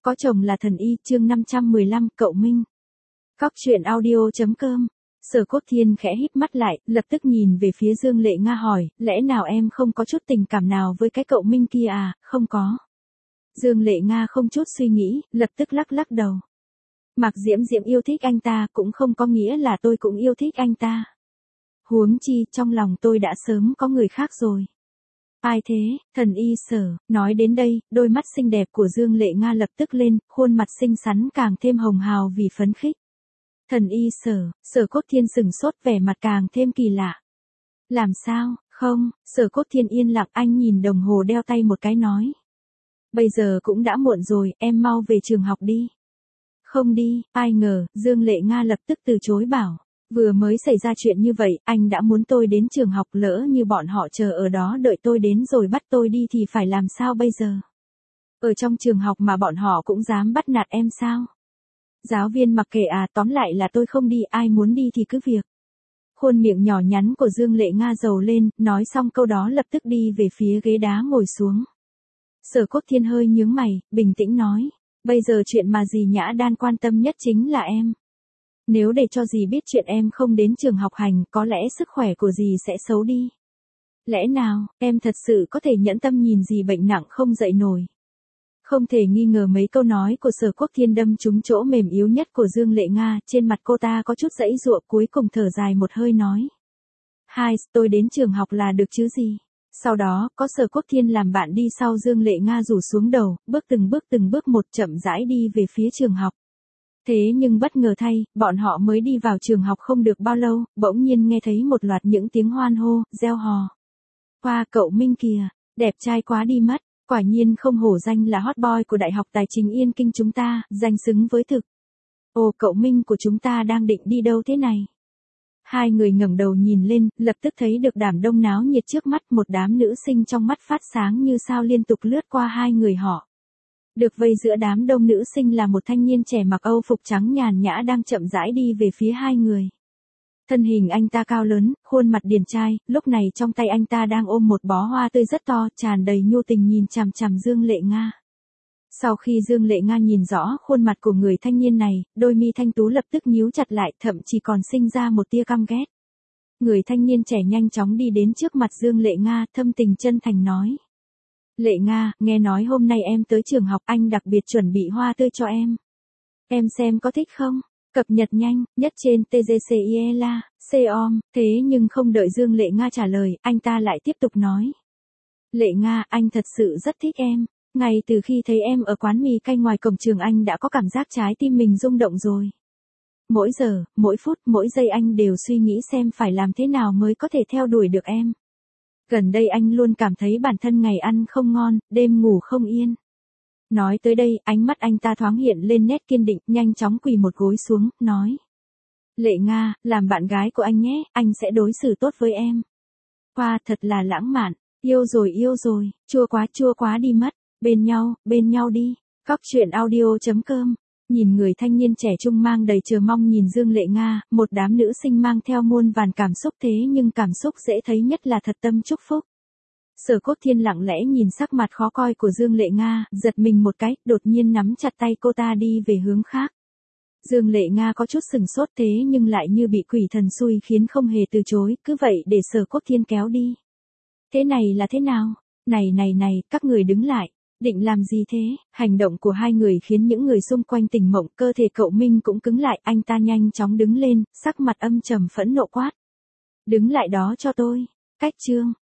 Có chồng là thần y, chương 515, cậu Minh. Cóc truyện audio.com. Sở Cốt Thiên khẽ híp mắt lại, lập tức nhìn về phía Dương Lệ Nga hỏi, lẽ nào em không có chút tình cảm nào với cái cậu Minh kia à? Không có. Dương Lệ Nga không chút suy nghĩ, lập tức lắc lắc đầu. Mạc Diễm Diễm yêu thích anh ta cũng không có nghĩa là tôi cũng yêu thích anh ta. Huống chi, trong lòng tôi đã sớm có người khác rồi. Ai thế, thần y Sở? Nói đến đây, đôi mắt xinh đẹp của Dương Lệ Nga lập tức lên, khuôn mặt xinh xắn càng thêm hồng hào vì phấn khích. Thần y Sở? Sở Cốt Thiên sừng sốt, vẻ mặt càng thêm kỳ lạ. Làm sao? Không, Sở Cốt Thiên yên lặng, anh nhìn đồng hồ đeo tay một cái nói. Bây giờ cũng đã muộn rồi, em mau về trường học đi. Không đi. Ai ngờ, Dương Lệ Nga lập tức từ chối bảo. Vừa mới xảy ra chuyện như vậy, anh đã muốn tôi đến trường học, lỡ như bọn họ chờ ở đó đợi tôi đến rồi bắt tôi đi thì phải làm sao bây giờ? Ở trong trường học mà bọn họ cũng dám bắt nạt em sao? Giáo viên mặc kệ à, tóm lại là tôi không đi, ai muốn đi thì cứ việc. Khuôn miệng nhỏ nhắn của Dương Lệ Nga rầu lên, nói xong câu đó lập tức đi về phía ghế đá ngồi xuống. Sở Cốt Thiên hơi nhướng mày, bình tĩnh nói, bây giờ chuyện mà dì Nhã Đan quan tâm nhất chính là em. Nếu để cho dì biết chuyện em không đến trường học hành, có lẽ sức khỏe của dì sẽ xấu đi. Lẽ nào, em thật sự có thể nhẫn tâm nhìn dì bệnh nặng không dậy nổi? Không thể nghi ngờ mấy câu nói của Sở Quốc Thiên đâm trúng chỗ mềm yếu nhất của Dương Lệ Nga, trên mặt cô ta có chút giãy giụa, cuối cùng thở dài một hơi nói. Hai, tôi đến trường học là được chứ gì? Sau đó, có Sở Quốc Thiên làm bạn đi sau Dương Lệ Nga rủ xuống đầu, bước từng bước một chậm rãi đi về phía trường học. Thế nhưng bất ngờ thay, bọn họ mới đi vào trường học không được bao lâu, bỗng nhiên nghe thấy một loạt những tiếng hoan hô, reo hò. Hoa, cậu Minh kìa, đẹp trai quá đi mất, quả nhiên không hổ danh là hot boy của Đại học Tài chính Yên Kinh chúng ta, danh xứng với thực. Ồ, cậu Minh của chúng ta đang định đi đâu thế này? Hai người ngẩng đầu nhìn lên, lập tức thấy được đám đông náo nhiệt trước mắt, một đám nữ sinh trong mắt phát sáng như sao liên tục lướt qua hai người họ. Được vây giữa đám đông nữ sinh là một thanh niên trẻ mặc Âu phục trắng nhàn nhã đang chậm rãi đi về phía hai người. Thân hình anh ta cao lớn, khuôn mặt điển trai, lúc này trong tay anh ta đang ôm một bó hoa tươi rất to, tràn đầy nhu tình nhìn chằm chằm Dương Lệ Nga. Sau khi Dương Lệ Nga nhìn rõ khuôn mặt của người thanh niên này, đôi mi thanh tú lập tức nhíu chặt lại, thậm chí còn sinh ra một tia căm ghét. Người thanh niên trẻ nhanh chóng đi đến trước mặt Dương Lệ Nga, thâm tình chân thành nói. Lệ Nga, nghe nói hôm nay em tới trường học, anh đặc biệt chuẩn bị hoa tươi cho em. Em xem có thích không? Cập nhật nhanh, nhất trên TGCIELA, COM, thế nhưng không đợi Dương Lệ Nga trả lời, anh ta lại tiếp tục nói. Lệ Nga, anh thật sự rất thích em. Ngay từ khi thấy em ở quán mì canh ngoài cổng trường anh đã có cảm giác trái tim mình rung động rồi. Mỗi giờ, mỗi phút, mỗi giây anh đều suy nghĩ xem phải làm thế nào mới có thể theo đuổi được em. Gần đây anh luôn cảm thấy bản thân ngày ăn không ngon, đêm ngủ không yên. Nói tới đây, ánh mắt anh ta thoáng hiện lên nét kiên định, nhanh chóng quỳ một gối xuống, nói. Lệ Nga, làm bạn gái của anh nhé, anh sẽ đối xử tốt với em. Hoa, thật là lãng mạn, yêu rồi, chua quá đi mất, bên nhau đi. Cóc truyện audio.com. Nhìn người thanh niên trẻ trung mang đầy chờ mong nhìn Dương Lệ Nga, một đám nữ sinh mang theo muôn vàn cảm xúc, thế nhưng cảm xúc dễ thấy nhất là thật tâm chúc phúc. Sở Cốt Thiên lặng lẽ nhìn sắc mặt khó coi của Dương Lệ Nga, giật mình một cái, đột nhiên nắm chặt tay cô ta đi về hướng khác. Dương Lệ Nga có chút sừng sốt, thế nhưng lại như bị quỷ thần xui khiến không hề từ chối, cứ vậy để Sở Cốt Thiên kéo đi. Thế này là thế nào? Này, các người đứng lại. Định làm gì thế? Hành động của hai người khiến những người xung quanh tỉnh mộng, cơ thể cậu Minh cũng cứng lại, anh ta nhanh chóng đứng lên, sắc mặt âm trầm phẫn nộ quát. Đứng lại đó cho tôi. Cách chương.